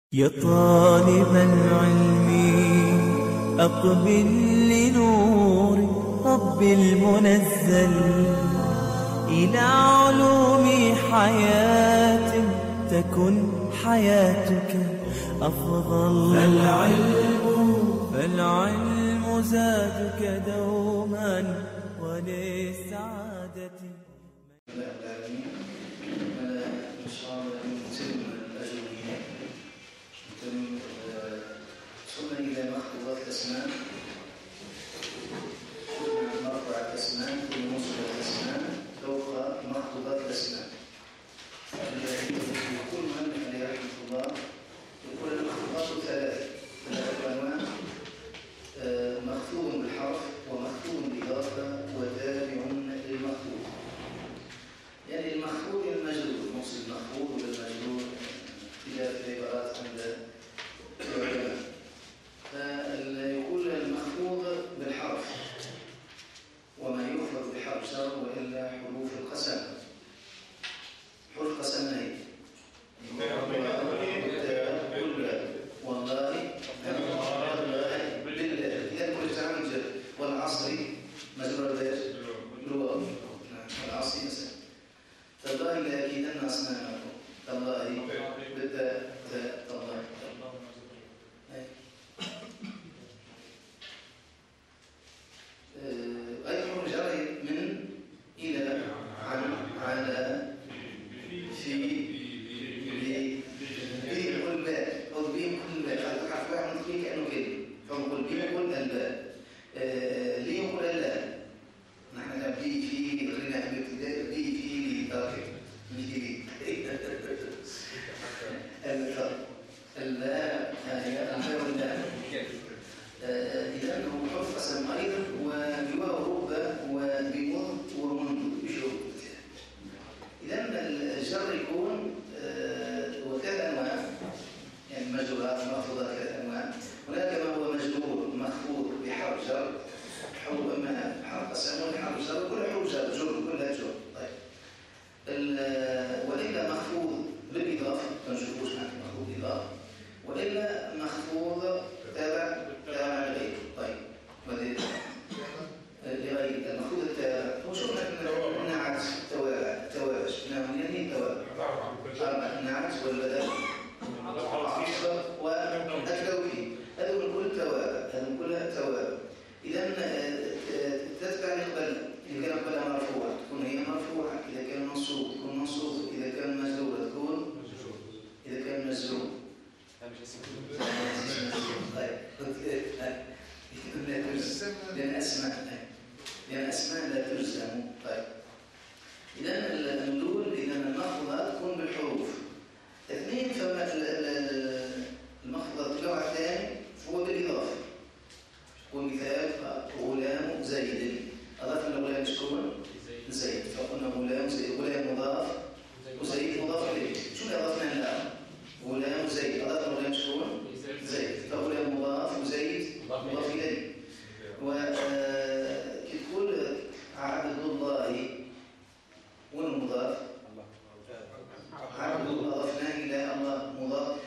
يا طالب العلم أقبل لنور رب المنزل إلى علوم حياة تكن حياتك أفضل. فالعلم زادك دوما وللسعادة. وصلنا إلى مخطوطات الأسنان، مرفع الأسنان ونصب الأسنان فوق مخطوطات الأسنان. يقول المؤلف عليه رحمة الله، يقول المخطوطات ثلاثة أنواع: مخطوط بالحرف ومخطوط بالإضافة وتابع للمخطوط. يعني المخطوط المجرور، نقصد المخطوط والمجرور خلاف العبارات عند العلماء. فيقول المخفوض بالحرف وما يخفض بحرف جر وإلا حروف القسم. حروف قسم هي والله بالله إذا كل تعمل جر والعصر مجرور ذات الواو والعصر مثلا. تالله لأكيدن أصنامكم تالله بالتاء تالله. أيضا جرى من إلى عن على في بي كل باء أو بي كل باء حرف واحد نطلق كأنه كلمة فنقول بي كل الباء ليه يقول اللا نحن بي في قلنا بي في ترك بي اللا هي اللا إذا أنه حرف قسم أيضا وبواو ربة وبمض ومنذ بشروط. إذا الجر يكون وثلاث أنواع، يعني مجرورات مخفوضات ثلاث أنواع. هناك ما هو مجرور مخفوض بحرف جر، إما حرف قسم ولا حرف جر، كل حروف جر كلها جر. طيب وإلا مخفوض بالإضافة ما نشوفوش معك مخفوض بالإضافة، وإلا مخفوض تابع لغيره. طيب لغير المخفوض التابع وشوفنا النعت توابع يعني توابع أربع نعت والبدل عصر والتوكيد، هذا من كل توابع، هذا من كلها توابع. إذا تتبع يقبل، إذا كان قبلها مرفوع تكون هي مرفوعة، إذا كان منصوب تكون منصوب، إذا كان مجرور تكون، إذا كان مجرور لأن أسماء لا تجزم. طيب إذا الأولى إذا المخفوضات تكون بالحروف. اثنين، فما المخفوضات النوع الثاني هو بالإضافة. ومثال غلام زيد، أضفنا غلام شكون؟ زيد، فقلنا غلام زيد، غلام مضاف وزيد مضاف إليه. شو اللي أضفنا الآن؟ غلام زيد، أضفنا غلام شكون؟ زيد، فغلام مضاف وزيد مضاف إليه. وكتقول عبد الله والمضاف عبد الله أضفناه إلى الله مضاف،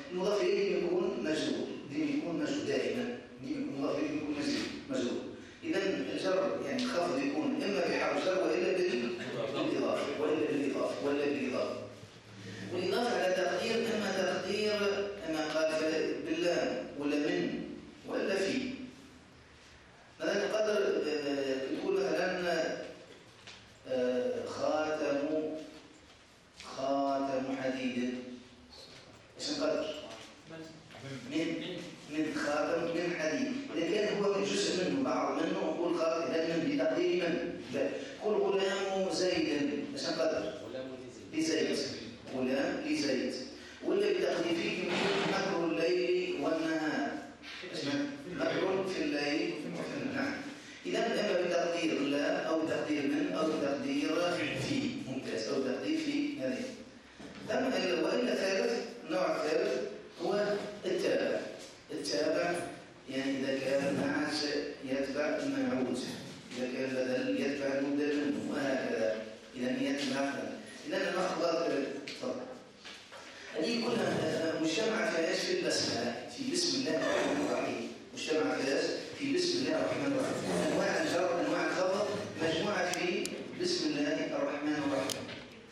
البسملة في بسم الله الرحمن الرحيم. مجتمع كلاس في بسم الله الرحمن الرحيم. أنواع الجر أنواع الخفض مجموعة في بسم الله الرحمن الرحيم.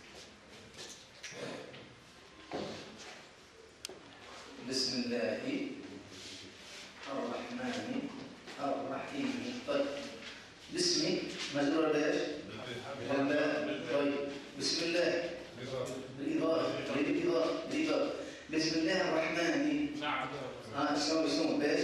بسم الله الرحمن الرحيم. طيب بسمي مجرور باش؟ طيب بسم الله بالإضافة بسم الله الرحمن. نعم. شنو باش؟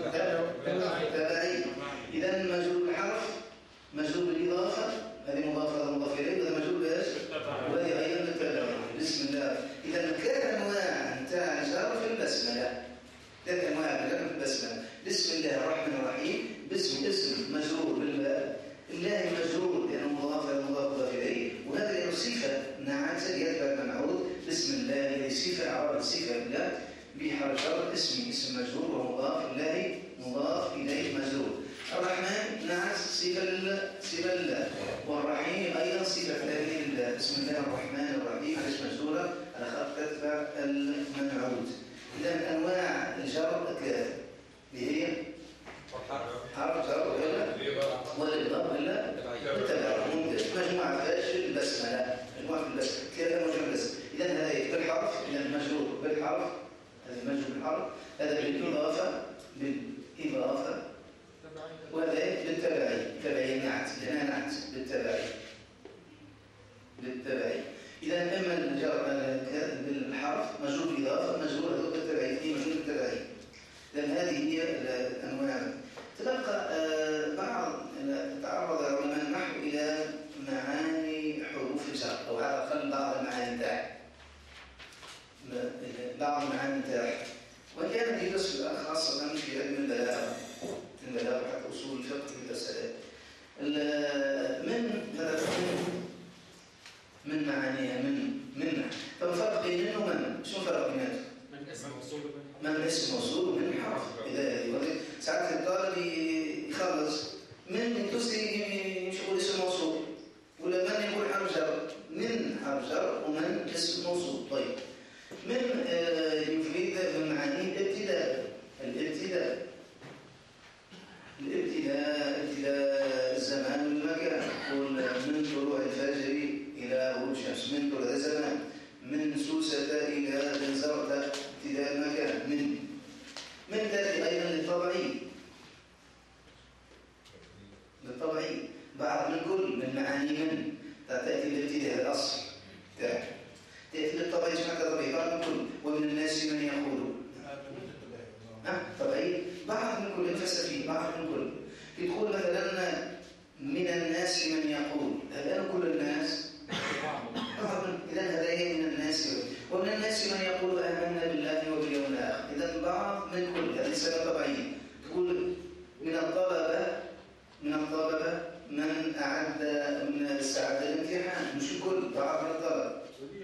تبعي. إذا مجرور بالحرف مجرور بالإضافة، هذه مضافة هذا مضاف إليه، وهذا مجرور باش؟ وهذه أيضا بالتبعي. بسم الله. إذا ثلاث أنواع نتاع الجر في البسملة. ثلاث أنواع من الجر في البسملة. بسم الله الرحمن الرحيم. اسم مجرور بالباء، الله مجرور لأنه مضاف إلى مضاف إليه، وهذا له صفة نعت يتبع المنعوت. بسم الله هذه صفة أعراب صفة الله بحرف جر. اسم مجرور ومضاف الله مضاف إليه مجرور. الرحمن نعت صفة الله، والرحيم أيضا صفة ثانية لله. بسم الله الرحمن الرحيم علاش مجرورة على خط تتبع المنعوت. إذا أنواع الجر ثلاثة اللي هي حرف جر ولا الإضافة ولا التبع. ممتاز. مجموعة فاش البسملة، مجموعة في البسملة ثلاثة مجموعة بس. إذا هذا بالحرف، إذا مجرور بالحرف، هذا مجرور بالحرف، هذا بالإضافة وهذا بالتبعي. تبعي نعت لنا نعت بالتبعي. إذا أما الجر بالحرف مجرور بالإضافة مجرور هذا بالتبعي، مجرور بالتبعي. لأن هذه هي الأنواع. تبقى بعض تعرض علماء النحو إلى معاني حروف الجر، أو على الأقل بعض المعاني تاعها، وكان في درس خاصة في علم البلاغة حتى أصول الفقه في الرسالات. من معانيها من فالفرق بين من ومن. شنو الفرق بيناتهم؟ من اسم موصول ومن حرف إذا ساعات الطالب يخلص من يمشي يقول اسم موصول، ولا من يقول حرف جر. من حرف جر ومن اسم موصول. طيب من يفيد من معانيه الابتداء الزمان والمكان. من طلوع الفجر إلى غروب الشمس، من طلوع الزمان، من سوسة إلى بنزرة ابتداء المكان. من تأتي أيضا للطبعي بعض من كل من معاني من تأتي الابتداء الأصل تأتي للطبعي جمع طبيعي بعض من كل. ومن الناس من يقول طبعي بعض من كل الفلسفي بعض من كل. يدخل مثلا من الناس من يقول، هل كل الناس؟ إذا هذا من الناس. ومن الناس من يقول آمنا بالله وباليوم الآخر. إذا بعض من كل، هذه سنة طبيعية. تقول من الطلبة من أعد من استعد الامتحان، مش الكل، بعض من الطلبة.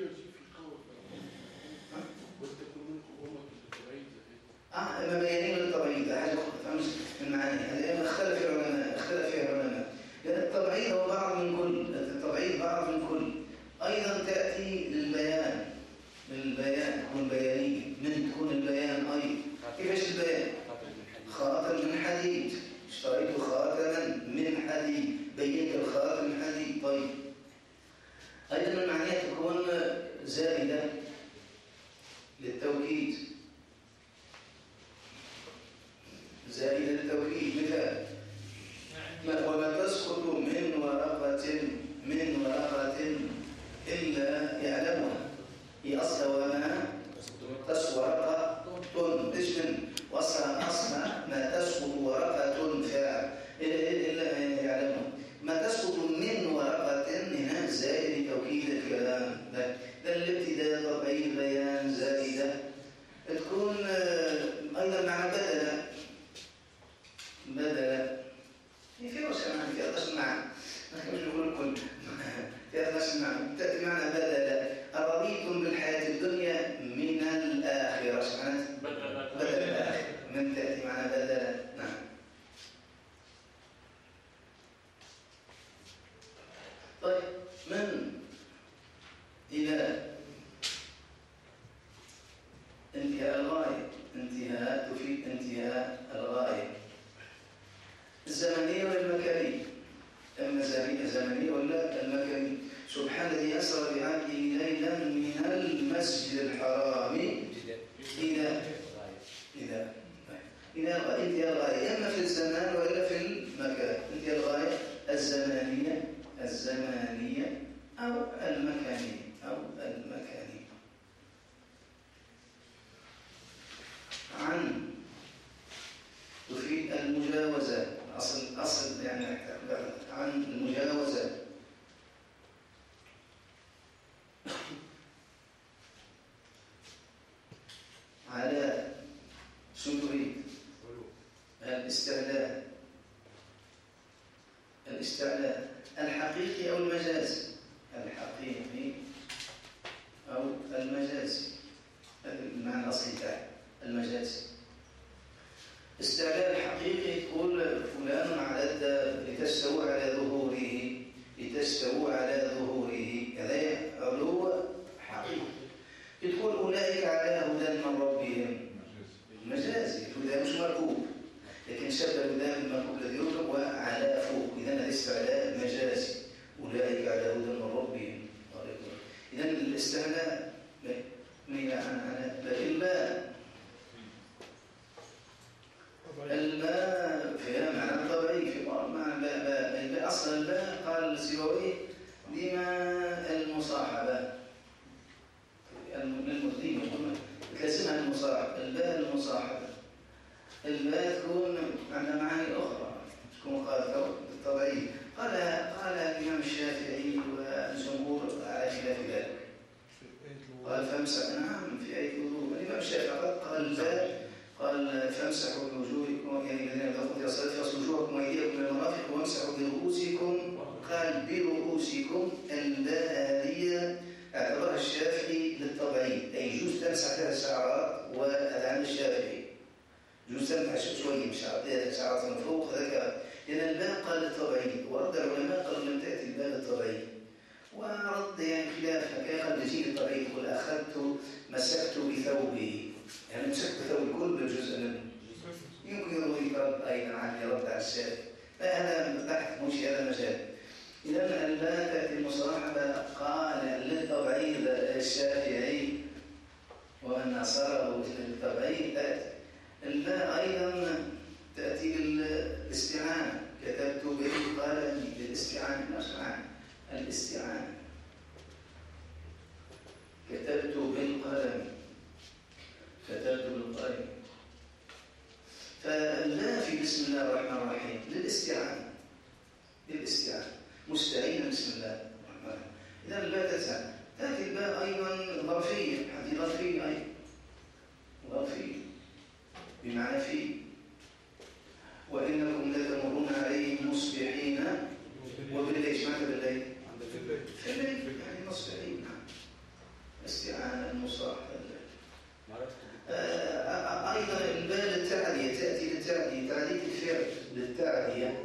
ما بيانين للطبيعي ده حاجة من معانيها. اختلف فيها العلماء. لأن الطبيعي هو بعض من كل، الطبيعي بعض من كل. أيضا تأتي للبيان تكون بيانية. من تكون البيان أيضا. كيفاش البيان؟ خاتم من حديد، اشتريت خاتما من حديد، بينت الخاتم من حديد. طيب أيضا من معانيها تكون زائدة للتوكيد، مثال وما تسقط من ورقة إلا يعلمها. هي أصل وما تسقط ورقة تشمل، وأصلها ما تسقط ورقة فاعل إلا يعلمها. ما تسقط من ورقة هنا زائد توكيد الكلام. الابتداء طبيعي البيان زائدة. تكون أيضا مع المسجد الحرام إلى غاية الغاية، إما في الزمان وإلا في المكان. أنت الغاية الزمانية أو المكانية عن تفيد المجاوزة، أصل يعني عن المجاوزة. على سدر الاستعلاء الحقيقي أو المجازي، هذا المعنى الأصلي تاعه المجازي. استعلاء الحقيقي تقول فلان على لتستووا على ظهوره، هذا علو حقيقي. تقول أولئك على هدى من ربهم، مجازي، الهدى مش مركوب، لكن شبه الهدى بالمركوب الذي يركب وعلى فوق، إذن الاستعلاء مجازي، أولئك على هدى من ربهم. إذن الاستعلاء من الماء فيها معنى طبيعي، في معنى أصلا الماء قال السيبوي بما المصاحبة المثلين تلازمها المصاحبة. الماء تكون عندها معاني أخرى، تكون طبيعية. قال الإمام الشافعي والجمهور على خلاف ذلك. قال فامسح، نعم في آية الوضوء. الإمام الشافعي قال فامسحوا بوجوهكم، يعني الذين يدخلون إلى الصلاة فاغسلوا وجوهكم وأيديكم إلى المرافق وامسحوا برؤوسكم. قال برؤوسكم، البالية اعتبرها الشافعي للطبيعي، أي يجوز تمسح 3 شعرات، وهذا عند الشافعي يجوز تمسح شوية من شعرات من فوق، هذا لأن الباء قال للطبيعي، ورد العلماء قالوا لم تأتي الباء للطبيعي، ورد يعني خلاف قال لجيل الطبيعي، يقول مسكت بثوبه، يعني مسكت بثوب كل جزء منه، يمكن يرد أيضا عن يرد على الشافعي، هذا بحث مش هذا مجال. إذا الباء تأتي المصاحبة، قال للطبيعي الشافعي ومن نصره للطبيعي تأتي. الباء أيضا تأتي للاستعانة، كتبت بالقلم للاستعانة، الاستعانة كتبت بالقلم. فاللا في بسم الله الرحمن الرحيم للاستعانة، مستعينا بسم الله الرحمن الرحيم. إذا الباء تأتي الباء أيضا ظرفية، هذه ظرفية أيضا، ظرفية بمعنى في. وإنكم لتمرون عليهم مصبحين وبالليل. ايش معنى بالليل؟ في الليل يعني مصبحين. استعانة المصاحبة. أيضا الباء للتعدية، تأتي للتعدية، تعدية الفعل للتعدية،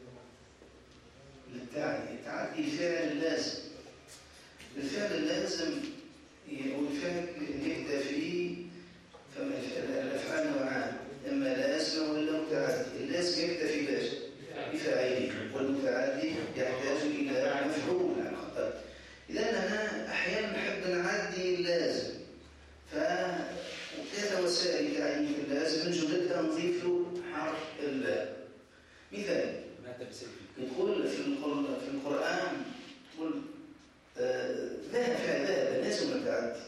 تعدي الفعل اللازم. الفعل اللازم والفعل يبدأ فيه، الأفعال نوعان، إما لازم ولا متعدي. اللازم يبدأ في باش بفاعله، والمتعدي يحتاج إلى مفعول عن خطأ. إذا أنا أحيانا نحب نعدي اللازم، فكذا وسائل تعديل اللازم، من جملتها نضيف له حرف الباء. مثال يقول في القرآن يقول ذهب فعل ذهب لازم متعدي،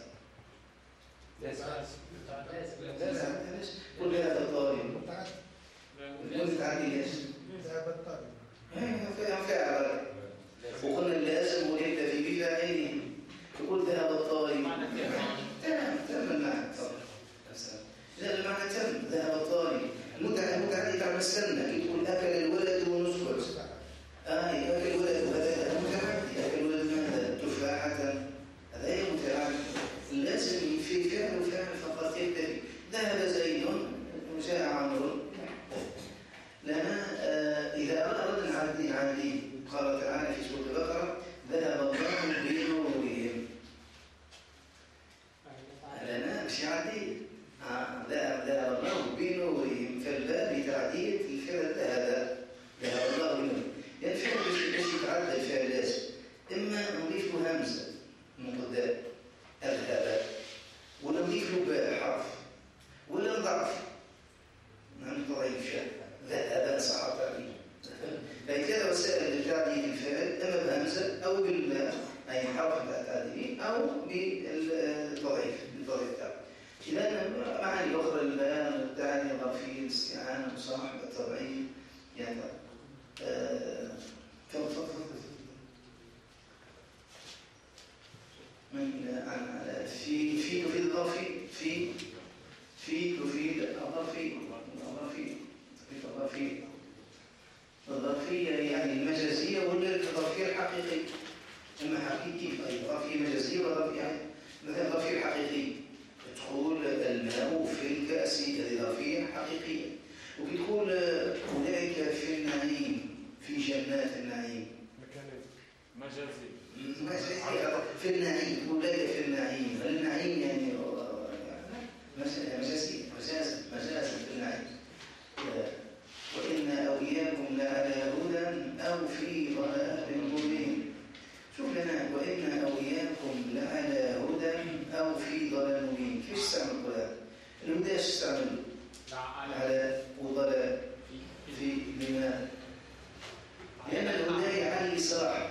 لازم قل هذا الطالب متعدي ليش؟ ذهب الطالب فعل، وقلنا اللازم وليبدأ في بفاعله، يقول ذهب الطالب تم المعنى. إذا المعنى تم، ذهب الطالب. المتعدي بعد استنى، يقول أكل الولد ونسكت، أكل الولد، هذا متعدي. أكل الولد ماذا؟ تفاحة، هذا هي متعدي. لازم في فعل وفعل فقط يبدأ. ذهب زيد وجاء عمرو. لنا إذا أردنا عدي قال تعالى في سورة البقرة ذهب الله بنورهم. لنا مش عدي، ذهب الله بنورهم، فالباء بتعدية الفعل هذا يعني من في تفيد الظرف في تفيد الظرفية يعني المجازية ولا الظرفية الحقيقية؟ إما حقيقي أي ظرفية مجازية ولا يعني مثلا الظرفية الحقيقية تقول الماء في الكأس هذه ظرفية حقيقية، وبتقول أولئك في النعيم في جنات النعيم مجازي في النعيم، أولئك في النعيم. النعيم يعني مجازا في النعيم. وإن أو إياكم لعلى هدى أو في ضلال مبين. شوف لنا وإن أو إياكم لعلى هدى أو في ضلال مبين. كيف استعمل القرآن؟ الهدى ايش استعمل؟ على وضلال في لماذا؟ لأن الهدى يعلي صلاح،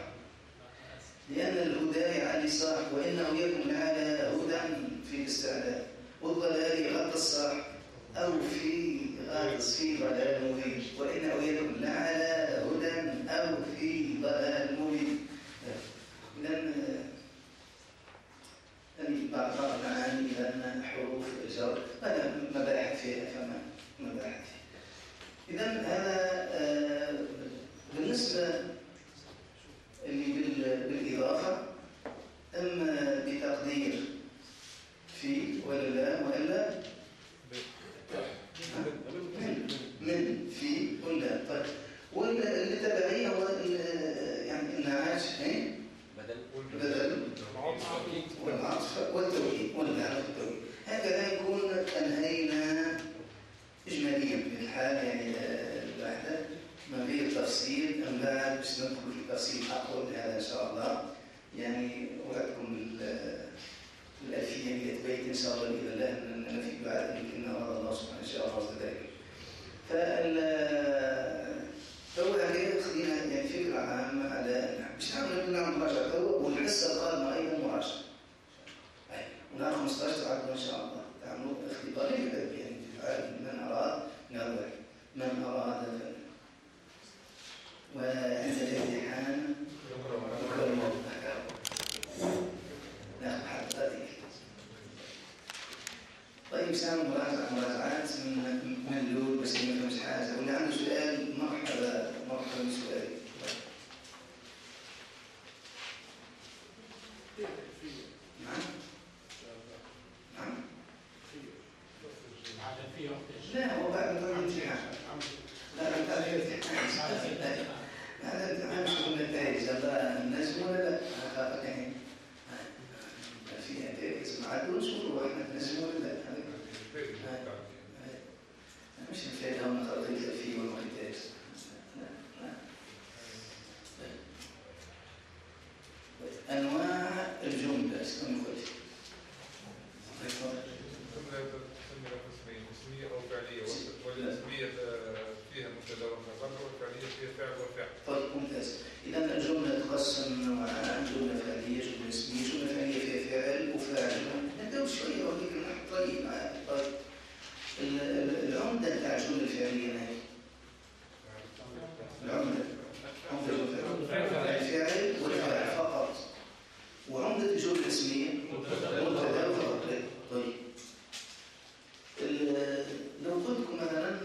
وإن أو إياكم لعلى هدى في الاستعلاء، والضلال يغطي الصلاح أو في غاطس في ضلال مبين. وإن أو إياكم لعلى هدى أو في ضلال مبين. لأن بعض المعاني لأن حروف الجر هذا مباحث فيها، فما مباحث فيها. إذن هذا بالنسبة اللي بالإضافة، أما بتقدير في ولا لا وإلا من في ولا. طيب والتبعية هو يعني النعاش بدل والعطف والتوكيد والعطف والتوكيد. هكذا يكون أنهينا إجماليا في الحال يعني الواحدة ما فيه التفصيل. أم بعد باش ندخل في التفصيل أقول هذا إن شاء الله. يعني أوعدكم الألفية 100 بيت إن شاء الله بإذن الله، أننا في دعاء يمكن أراد الله سبحانه إن شاء الله وذلك. فأول حاجة خلينا يعني فكرة عامة على باش نعمل مراجعة والحصة القادمة أيضا مراجعة. ونهار 15 تعرفوا إن شاء الله تعملوا اختبار يعني من أراد نروح من أراد وعند الامتحان ناخذ حضرتك. طيب سامي مراجعات من اللول بس ما فهمش حاجة، واللي عنده سؤال مرحبا بسؤالي. نعم لا هو بعد ما الامتحان لا هذا الامتحان مش يكون نتائج هذا النجم ولا لا. أخاف يعني في نتائج معاد ونشوفوا احنا نجم ولا لا. مش نفيد هون خطيط فيه والمحتاج. أنواع الجملة اسمه خلفي. اسمية أو فعلية، والاسمية فيها مبتدا وخبر، والفعلية فيها فعل وفعل. طيب ممتاز. إذا الجملة تقسم نوعان: جملة فعلية، جملة اسمية. جملة فعلية فيها فعل وفاعل. نبدأ شوية ولكن طيب. العمدة تاع الجملة الفعلية هي العمدة الفعل والفاعل فقط، وعمدة الجملة الاسمية مبتدا وخبر. طيب لو قلت لكم مثلا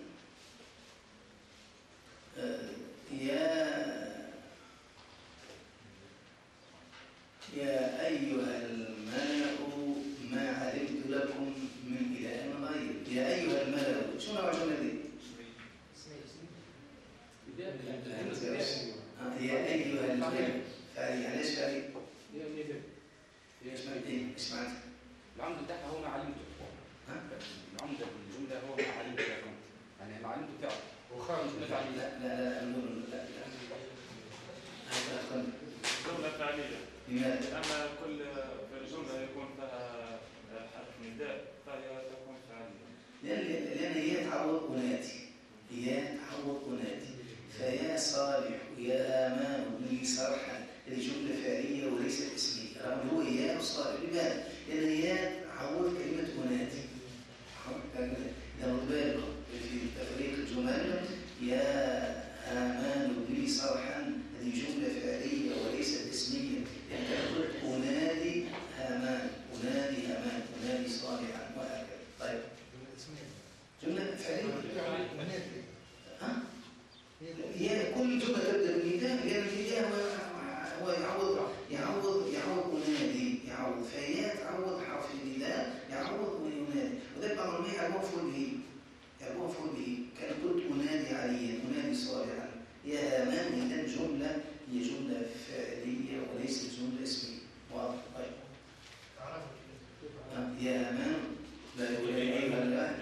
يا أيها الملأ ما علمت لكم من إله غيري. يا أيها الملأ شو نوع الجملة دي؟ يا أيها الملأ فعلي ليش فعلي؟ ايش معنى؟ العمد بتاعها هو ما علمته. العمد الجملة هو ما علمته لكم، يعني ما علمته فعل وخارج فعلي. لا جملة فعلية. لماذا؟ أما كل جملة يكون فيها حرف نداء فهي تكون فعلية. لأن هي تعوض أناتي. فيا صالح يا آمان بني صرحا. هذه جملة فعلية وليست اسمية. رغم هو يا وصالح. لماذا؟ لأن هي تعوض كلمة أناتي. إذا بالكم في تفريق الجمل يا كل جملة تبدأ بالنداء لأن النداء هو يعوض منادي، يعوض فهي تعوض حرف النداء، يعوض وينادي. وذلك بعض العلماء يعرفون مفعول به، كان قلت أنادي عليا، أنادي صالحا، يا هامان. إذا جملة هي جملة فعلية وليست جملة اسمية. واضح؟ طيب. يا هامان لا يقول يا أيها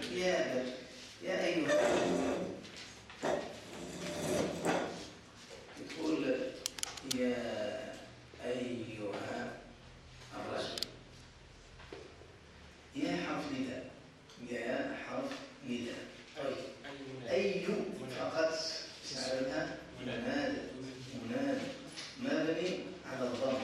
تقول يا أيها الرجل. يا حرف نداء، يا حرف نداء. طيب أي فقط سألها منادى مبني على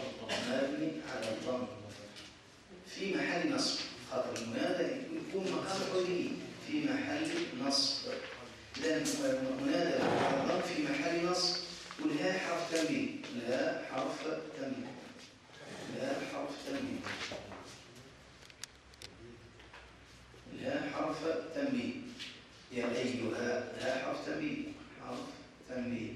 الضم في محل نصب. خاطر المنادى يكون مقام حولي في محل نصب، لأن منادى على الضم في محل نصب. والهاء حرف تنبيه، الهاء حرف تنبيه. يا أيها، لا حرف تنبيه.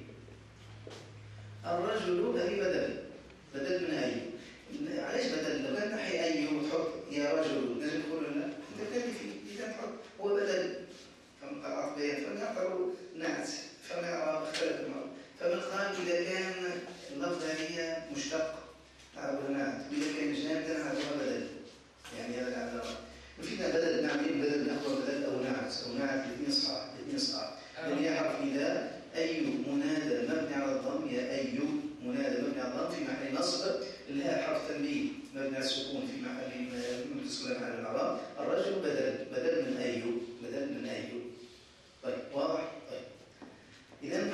الرجل هذه بدل من أي. علاش بدل؟ لو كان تحي أي وتحط يا رجل نجم نقول لا، أنت كيف إذا تحط هو بدل فمقطع بيان فنعتبر نعت فما اختلف المرض. فمن قال إذا كان اللفظة هي مشتق نعتبر نعت، وإذا كان جامدا نعتبر بدل. يعني هذا العبارة وفينا بدل نعمل بدل نأخذ بدل أو نعت الاثنين صحاح. لأن هي حرف نداء. أي منادى مبني على الضم، يا أي منادى مبني على الضم في محل نصب. الهاء حرف تنبيه مبني على السكون في محل تسكن على الإعراب. الرجل بدل من أي. طيب واضح؟ طيب إذا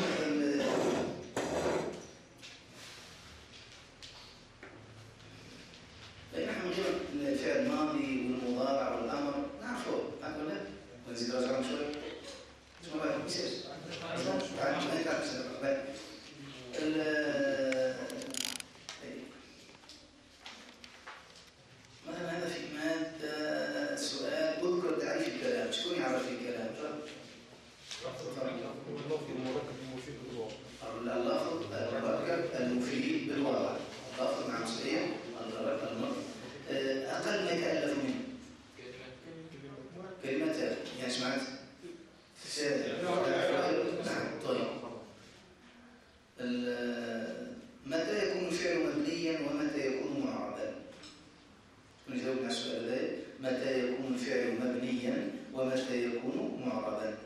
نحن نجيب الفعل الماضي والمضارع والأمر نعرفه. أقول لك ونزيد رجعهم شوي. شو ما بعرف مساج. مثلا هذا في مادة سؤال اذكر تعريف الكلام. شكون يعرف الكلام؟ اللفظ المركب المفيد بالوضع. اللفظ مع مسؤولية أقل ما يتألف منه كلمتان. يعني سمعت؟ نعم. طيب متى يكون الفعل مبنيا ومتى يكون معربا؟ نجاوب على السؤال هذا. متى يكون الفعل مبنيا ومتى يكون معربا؟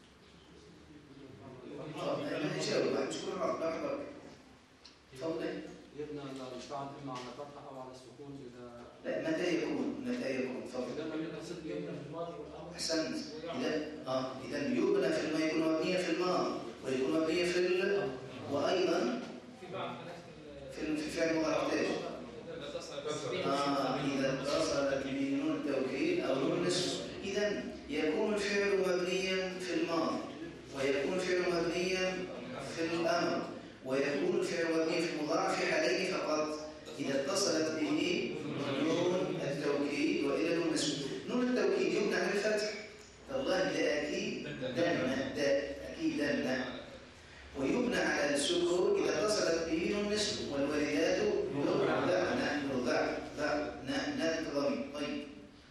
نجاوب واحد شكون معرب. تفضل. يبنى الفعل إما على الفتحة أو على السكون إذا لا. متى يكون تفضل. أحسنت. إذا يبنى في الماء يكون مبنيا في الماضي ويكون مبنيا في وأيضا في فعل مضارع. إذا اتصلت بنون التوكيد أو نون النسوة. إذا يكون الفعل مبنيا في الماضي ويكون الفعل مبنيا في الأمر ويكون الفعل مبنيا في المضارع في حالين فقط. إذا اتصلت به نون التوكيد وإلى نون النسوة. نون التوكيد يبنى على الفتح. والله لأكيدن. ويبنى على السكون إذا اتصلت به نون النسوة. والوالدات يرضعن ضمير. طيب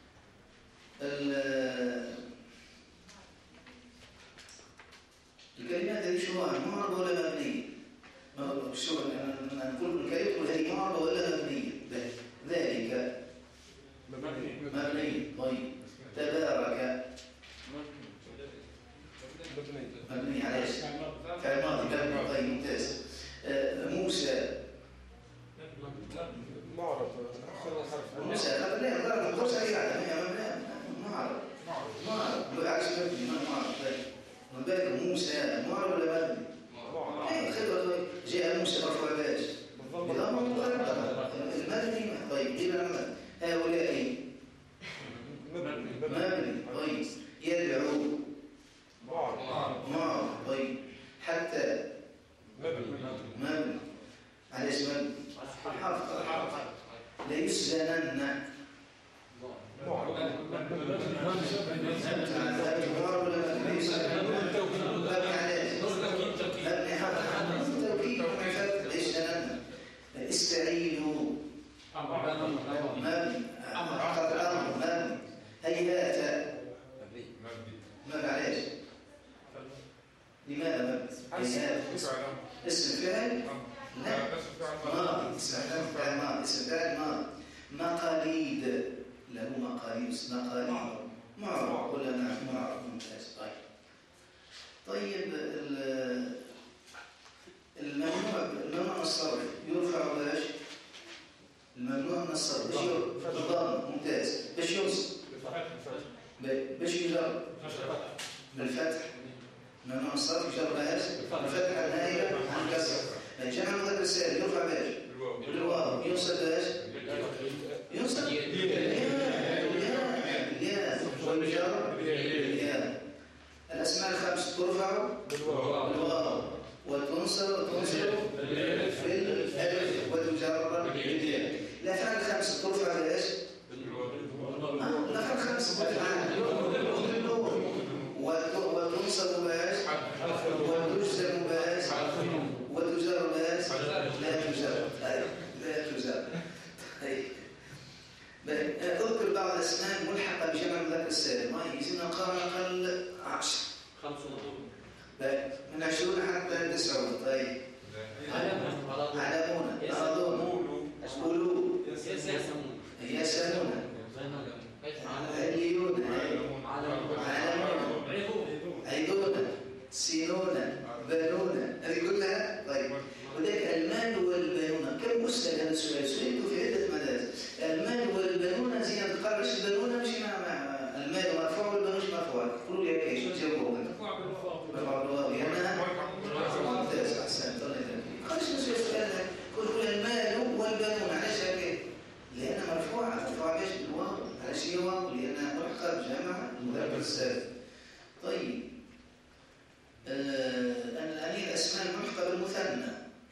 الكلمات هذه شو معربة ولا مبنية؟ شو نقول الكلمة هذه معربة ولا مبنية؟ ذلك مبني. طيب تبارك مبني على ايش؟ فعل ماضي مبني. طيب ممتاز. موسى معرب. موسى لا لا نقص عليه على معرب بالعكس مبني معرب. من بالك موسى معرب ولا مبني؟ اي خذوا جاء موسى مرفوع باش المبني. طيب جينا هؤلاء مبني. طيب يدعو معرب. طيب حتى مبني على اسم الحرف. لا يسجنن معرب ولا مبني على اسم فعل لا ماضي اسم فعل ماضي اسم فعل ماضي مقاليد له مقاليد معرب ولا معرب ممتاز. طيب الممنوع من الصرف يرفع باش الممنوع من الصرف باش يضم ممتاز باش ينصب باش يجر بالفتح ممنوع من الصرف يجر باش بالفتح النائبة عن كسر جمع مذكر سالم يرفع باش بالواو ينصب باش ينصب والجر بالياء. الأسماء الخمس ترفع بالواو وتنصب بالالف وتجر بالياء. الأفعال الخمس ترفع باش الأفعال الخمس وتنصب باش وتجزم باش وتجر باش لا تجر. اذكر بعض الاسماء ملحقه بجمع المذكر السالم ما يجينا نقرا اقل 10 من 20 حتى 90. طيب علمون أرادون أولو يسألون عليون علمون عيدون سينون بنون هذه كلها. طيب وذلك المال والبنون كم مسألة هذا السؤال سئلته في عدة مدارس. المال والبنون زيادة القرش البنون مش مع المال مرفوع والبنون مش مرفوع. قولوا لي كيف شو تجاوبوا مرفوع بالواو لأنها ممتاز أحسن. قرش السؤال كل المال والبنون علاش هكذا؟ لأنها مرفوعة باش بالواو علاش هي واو لأنها ملحقة بجمع المذكر السالم. طيب هذه الأسماء الملحقة بالمثنى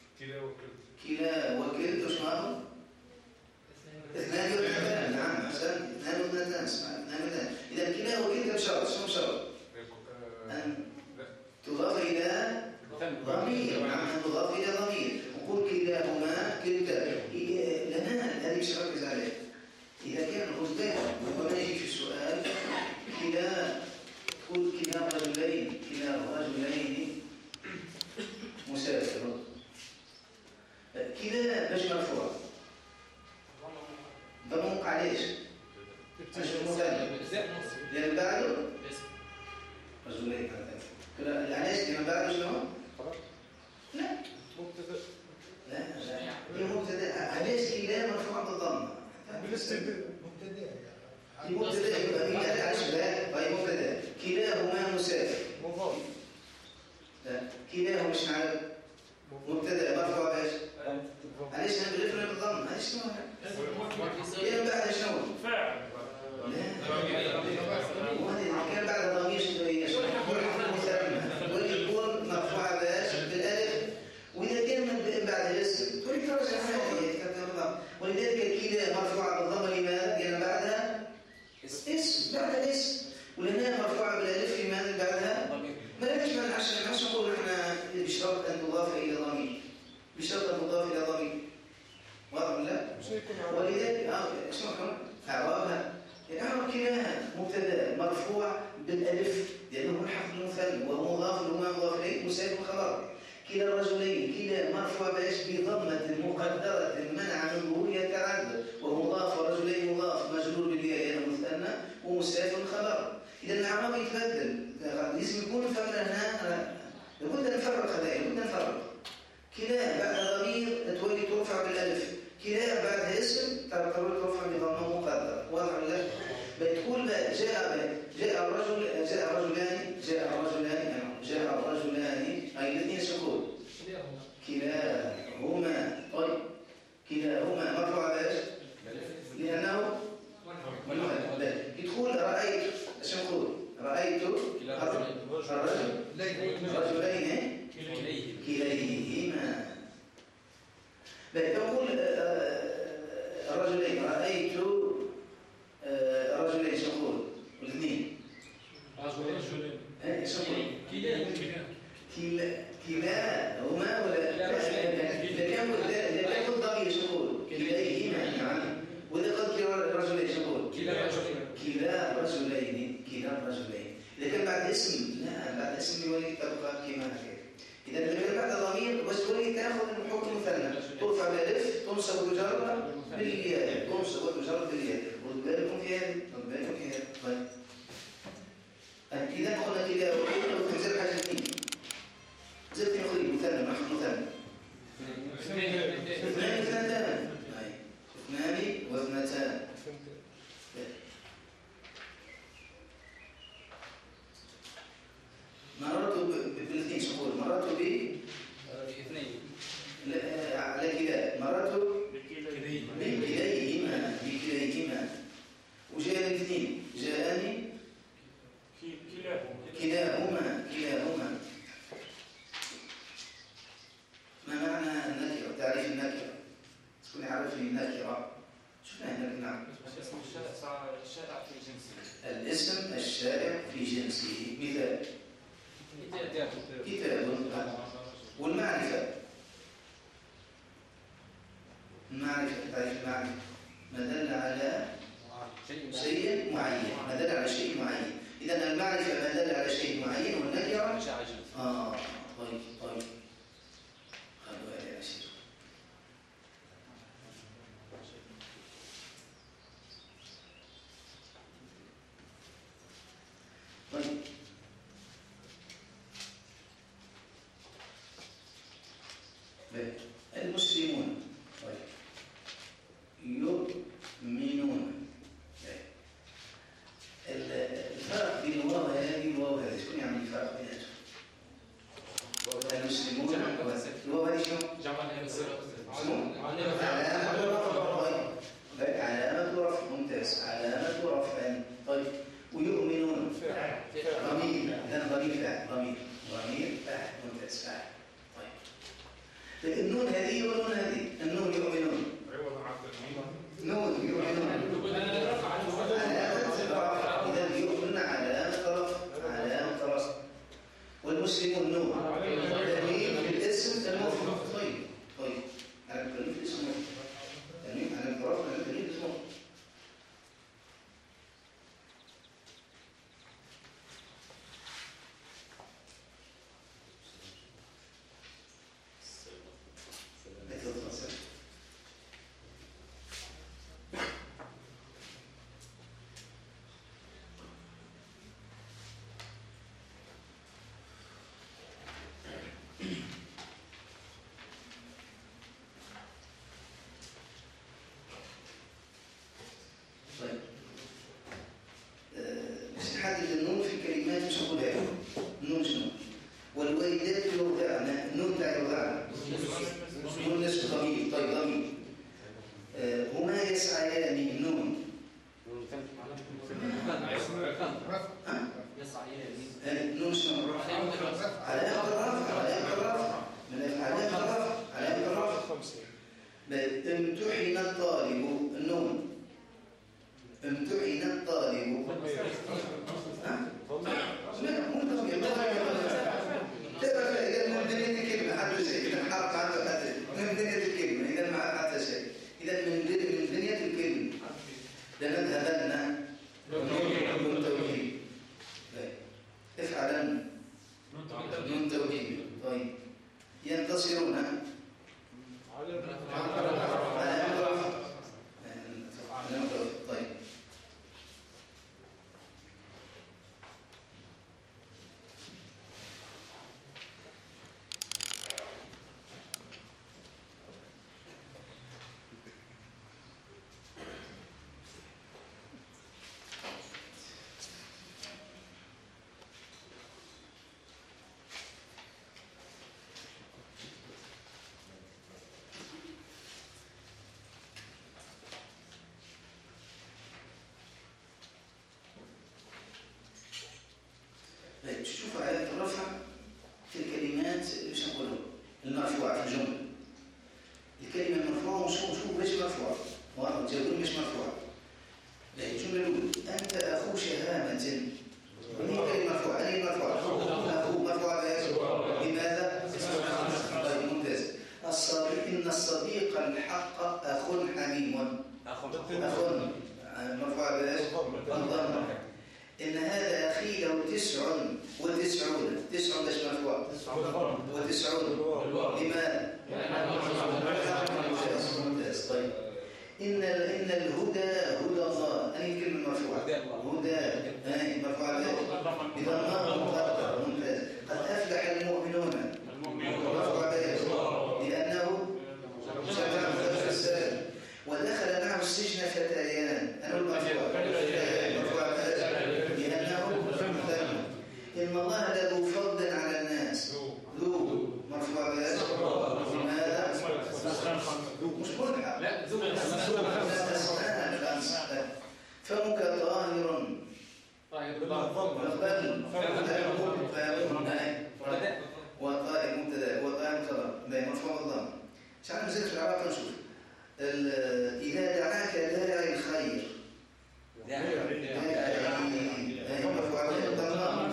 كلا وكلت وش معهم؟ اثنان واثنتان. نعم أحسن اثنان واثنتان اسمع اثنان واثنتان. إذا كلا وكلت بشرط شنو شرط؟ أن تضاف إلى ضمير. نعم أن تضاف إلى ضمير. نقول كلاهما كلتا لنا هذه مش ركز عليه. إذا كان غزبان ربما يجي في السؤال كلا تقول كلا رجلين مسافر كلا باش مرفوع بموقع ليش؟ لأن بعده رجلين العناش لأن بعده شنو؟ لا هي مبتدأ عناش كلا مرفوع بالضمة مبتدأ عاش لا طيب مبتدأ كلاهما مسافر لا كلاهما مش معلم مبتدأ مرفوع باش علاش نبغي بالضم علاش شنو كان بعد شنو فاعل لا كان بعد ضمير شنو هي ويكون مرفوع باش بالالف واذا كان من بعد اسم تريد ترجع ولذلك كلا مرفوعه بالضم لماذا؟ لان بعدها اسم بعد اسم ولانها مرفوعه بالالف لماذا بعدها؟ ما ليش ما نعرفش نقول احنا بشرط ان تضاف الى ضمير بشرط ان تضاف الى ضمير واضح ولا ولذلك اسمع كمان اعرابها الاعراب كلاها مبتدا مرفوع بالالف لانه ملحق بالمثنى وهو مضاف وما مضاف اليه مساوي خبر. كلا الرجلين كلا مرفوع باش بضمه مقدره منع من ظهور يتعدد وهو مضاف ورجلين مضاف مجرور بالياء لانه مثنى ومساوي خبر. اذا الاعراب يتبدل لازم يكون فهمنا هنا لابد نفرق هذا لابد نفرق. كلا بعد ضمير تولي ترفع بالالف كلا بعد اسم تولي ترفع بضمه مقدر واضح ولا بتقول جاء الرجلان اي الاثنين سكون كلاهما. طيب كلاهما مرفوع باش لانه يدخل رايت ايش نقول رايت الرجلين كليهما. بقول الرجلين رايت الرجلين شنقول الاثنين ايش نقول كلاهما ولا اذا كان الضمير شنقول كليهما. نعم واذا قلت الرجلين شنقول كلا رجلين. إذا كان بعد اسم لا بعد اسم يولي تبقى كما هكذا. إذا الضمير بعد ضمير بس ولي تأخذ الحكم مثنى، ترفع بالالف، تنصب وتجر بالياء، تنصب وتجر بالياء. رد بالكم في هذه، رد بالكم في هذا. طيب إذا قلنا كذا وتنزل حاجة اثنين، زدت يخرج مثنى نحن مثنى اثنان واثنتان، اثنان واثنتان. مررت بالاثنين شهور، مررت باثنين على كذا، مررت بكليهما وجاء الاثنين، جاءني كلاهما. ما معنى النكرة؟ تعريف النكرة تكون عارفني النكرة شفناها هناك. نعم، الاسم الشائع في جنسه. الاسم الشائع في جنسه. مثال كتاب. والمعرفة، تعريف المعرفة ما دل على شيء معين، ما دل على شيء معين. إذا المعرفة ما دل على شيء معين، والنكرة طيب خلوا هذا يسير. طيب المسلمون يؤمنون. الفرق بين الواو هذه والواو هذه شكون يعمل الفرق بيناتهم؟ المسلمون الواو هذه شنو؟ علامة رفع. ممتاز، علامة رفع. طيب ويؤمنون ضمير، إذا ضمير فاعل، ضمير فاعل. ممتاز، فاعل. طيب النون هذه والنون هذه، النون يؤمنون، نون يؤمنون علامة رفع. إذا يؤمن علامة رفع. والمسلمون نون تنوين في الاسم المفرد. طيب على التنوين في الاسم المفرد، تنوين على الرفع، على التنوين في الاسم المفرد. نحدد النون في الكلمات مش نقولها النون شنو. والوالدات يرضعن، النون تاع يرضعن نون نسب ضمير. طيب ضمير. هما يسعيان، نون نون شنو؟ علامة الرفع. امتحن الطالب، النون امتحن الطالب. لا مو ضمير، إذا من بنية الكلمة حتى شيء، إذا حرف عنده حتى من بنية الكلمة، إذا مع حتى شيء، إذا من بنية الكلمة لنذهبن نون توكيد. افعلن نون توكيد. طيب ينتصرون طيب شوفوا علامة الرفع في الكلمات مش نقولوا المرفوعة في الجملة. الكلمة المرفوعة وشو باش مرفوعة؟ واحد جاوبوني باش مرفوعة. لا الجملة الأولى أنت أخو شهامة، هذه كلمة مرفوعة. هذه مرفوعة أخو مرفوعة لماذا؟ طيب ممتاز. الصديق، إن الصديق الحق أخ حميم، أخ مرفوعة باش الضمة. إن هذا أخي له 99 باش مرفوع. لماذا؟ ممتاز. طيب إن الهدى هدى الله. أي كلمة مرفوعة؟ هدى مرفوعة بضمها مقدر. ممتاز. قد أفلح المؤمنون مرفوعة لأنه جمع مذكر سالم. ودخل معه السجن فتيان. أنا مرفوعة لأنه إن الله لذو فضل على الناس. ذو مرفوع بهذا لماذا؟ مش ملحق. لا ذو فمك طاهر وطائر مبتدا وطائر خبر مرفوع بالضم. مش عارف نزيد في العراق نشوف إذا دعاك داعي الخير مرفوع بالضم.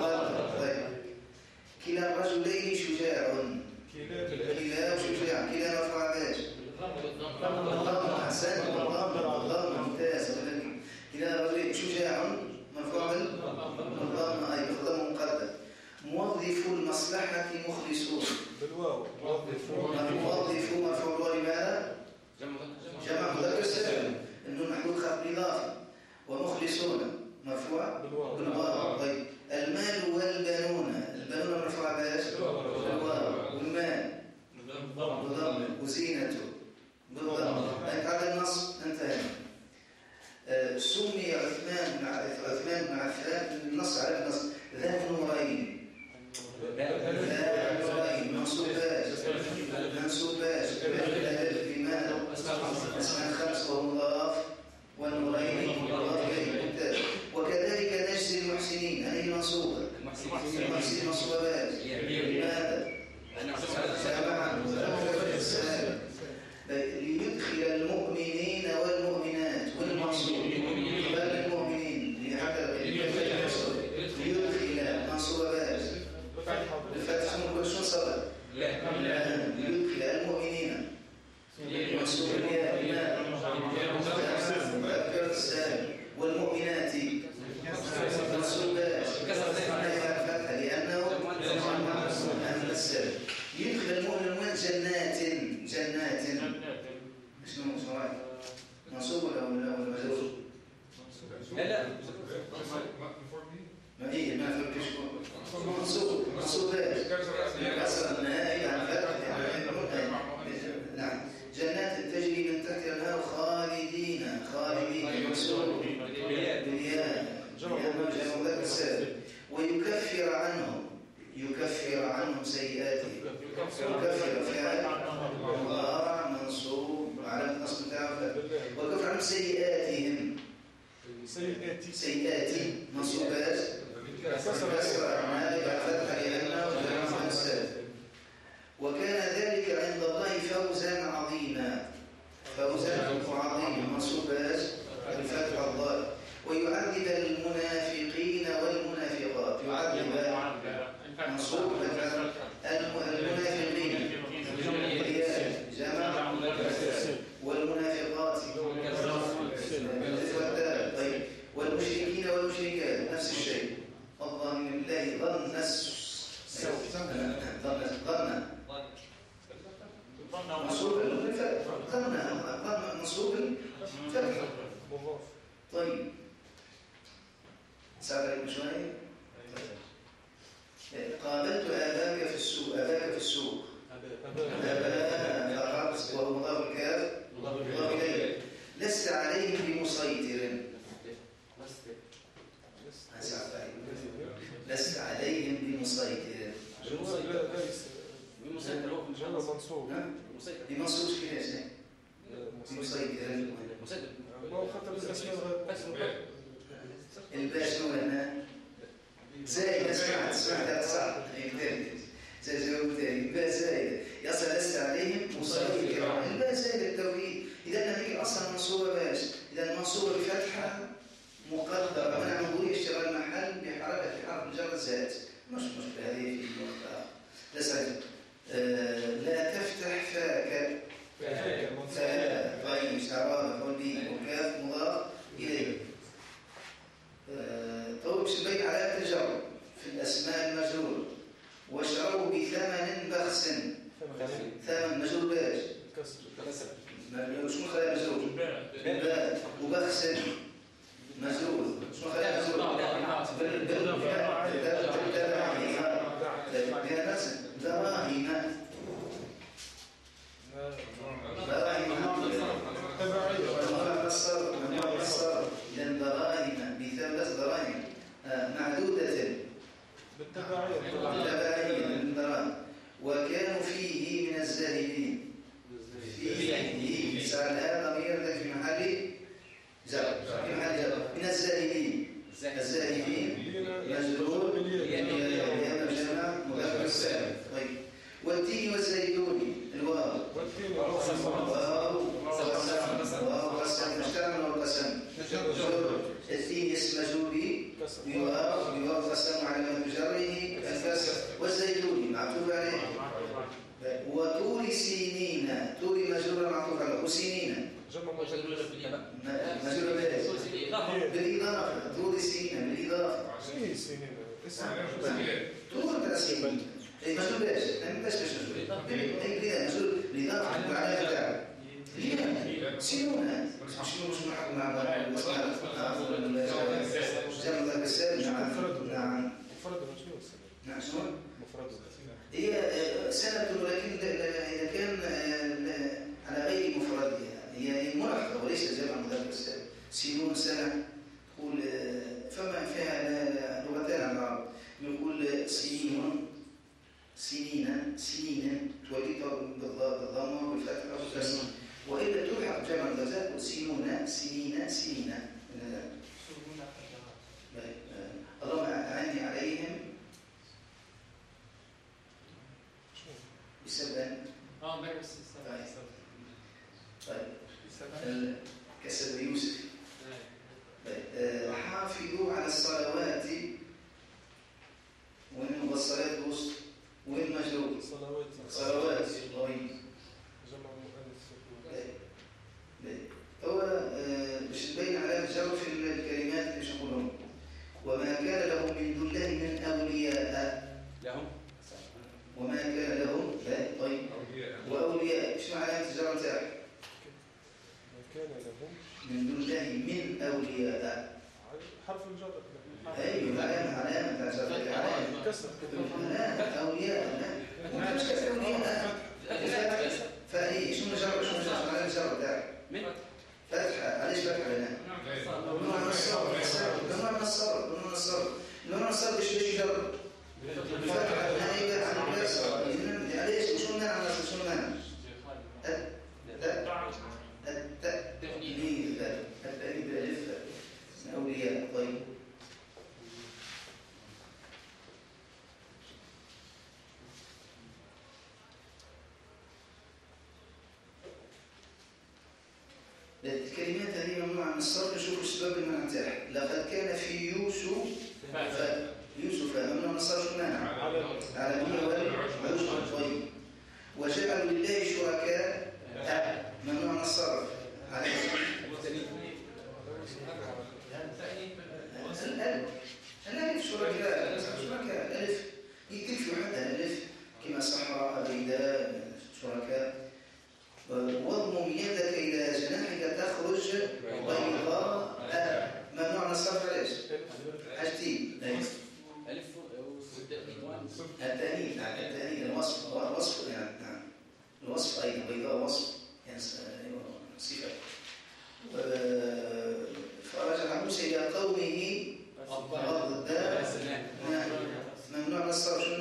كلا الرجلين شجاع. كلا شجاع. كلا مرفوع باش بالضم. احسن بالضم. ممتاز. كلا الرجلين شجاع مرفوع بالضم اي بالضم مقدر. موظف المصلحه مخلصون بالواو. موظف مرفوع لماذا؟ جمع مذكر سالم. انه محمود خط اضافي. ومخلصون مرفوع بالواو. طيب المال والبنون. البنون مرفوع باش بالواو. والمال بالضم. وزينته بالضم. انت على النصب انتهى. سمي عثمان بن عفان النص على النص ذات نورين. منصوب باش بماذا؟ اسماء خمس ومضاف والنورين مضاف اليه. وكذلك نجزي المحسنين. هذه منصوبه. المحسنين منصوبه باش لماذا؟ ليدخل المؤمنين والمؤمنات. والمنصوب المؤمنين ليدخل منصوبه باش الفتح ممكن شو صار؟ ليدخل المؤمنين منصوب الياء والمؤمنات منصوب باش الفتح لأنه السبب. يدخل المؤمن جنات. شنو رايك؟ منصوب ولا مجرور؟ لا ما هي ما فهمتش. منصوب باش كسر النهائي عن فتح. نعم. جنات تجري من تحتها الانهار خالدين منصوب بالياء جمع مذكر سالم. ويكفر عنهم سيئاتهم. يكفر فعل مضارع منصوب على النصب بتاعه. ويكفر عنهم سيئاتهم. سيئاتي منصوبات كسر أعمال فتح لأنه جمع سالم. وكان ذلك عند الله فوزا عظيما. منصوبات الفتح الضاد. ويعذب المنافقين والمنافقات. يعذب منصوب المنافقين جمع والمنافقات. طيب والمشركين والمشركات نفس الشيء. الظن بالله ظن منصوب الفتح. ظن منصوب الفتح. طيب سأل عليكم شوية. قابلت أباك في السوق. أباك وهو مضاف الكاف مضاف إليه. لست عليهم بمسيطر. لست عليهم بمسيطر. بمسيطر هو منصوب. بمنصوب كيفاش؟ بمسيطر. ما هو خطر الاسماء الباء شنو هنا؟ زايد. سمعت صح. جاوبت الباء زايد. يصل لست عليهم مسيطر. الباء زايد التوكيد. اذا هذيك اصلا منصوبه باش؟ اذا المنصوبه بفتحه مقدره منع من ظهور اشتغال المحل بحركه حرف الجر زائد. مش مشكله هذه في الوقت. لسه لا تفتح فاك. طيب شراب قولي وكاف مضاف اليه. طيب شبيك علامه الجر في الاسماء المجرور. واشتروا بثمن وبخسن ثمن مجرور باش شنو خليها مجرور بالباء وبخسن مجرور شنو خليها مجرور دراهم معدودة بالتبعية وكانوا فيه من الزاهدين فيه سألها ضمير في محل جر من الزاهدين مجرور لأن جمع مذكر سالم. طيب والتين والزيتون الواو قسم مشتمل والقسم التين اسم مجروري بواو قسم على ما تجره الكسر والزيتون معطوف عليه وطول سنين طول مجرور معطوف عليه وسنين مجرور بالإضافة طول سنين بالإضافة طول تأسيب مجرور باش باش مجرور مجرور بالإضافة معناها بتاعه سنون مش محق مع جمع ذاك السالم نعم نعم شنو هي سنة ولكن إذا كان على غير مفردها هي ملحقة وليس جمع مذكر سالم. سنون سنة يقول فما فيها لغتان عن العرب يقول سنين توليد بالضمة والفتحة والكسر وإلا تلحق جمع مذكر سنين اللهم أعني عليهم بسبب طيب كسب يوسف. حافظوا على الصلوات وإن الصلاة الوسطى وإن مجرور صلوات طيب هو مش تبين علامة جر في الكلمات اللي مش نقولهم. وما كان لهم من دونه من أولياء وما كان لهم طيب وأولياء شنو علامة الجر نتاعك؟ من دونه من أولياء حرف الجر أيوه علامة الجر لا أولياء لا مش كيف أولياء فهي شنو الجر علامة الجر نتاعك؟ فتحة علاش فتحة هنا؟ نوع الصرف باش يجرب فتحة نهاية عن الكسر علاش وشنو معنى شنو معنى؟ التأنيث بالألف أولياء. طيب الكلمات هذه ممنوعة من الصرف. نشوفوا السبب المنع تاعها. لقد كان في يوسف ممنوع من الصرف مانع عالمية والعجب. طيب وجعلوا لله شركاء ممنوع من الصرف الألف شركاء الألف يكتفي وحدها الألف كما صحراء بيداء شركاء. واضمم يدك إلى جناحك تخرج بيضاء ممنوع من الصرف علاش؟ حاجتين ألف التأنيث الوصف يعني الوصف أيضا بيضاء وصف يعني صفة. فرجع موسى إلى قومه غضبان ممنوع من الصرف شنو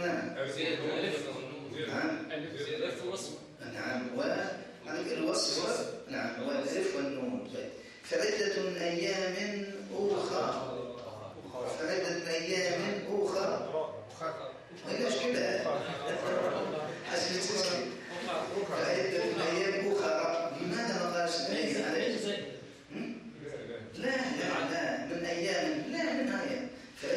ألف وصف نعم وعندك الوصف نعم والألف والنون. فعدة أيام أخرى ليش كده حسب التسكين فعدة أيام أخرى لماذا ما قالش لا من أيام لا من أيام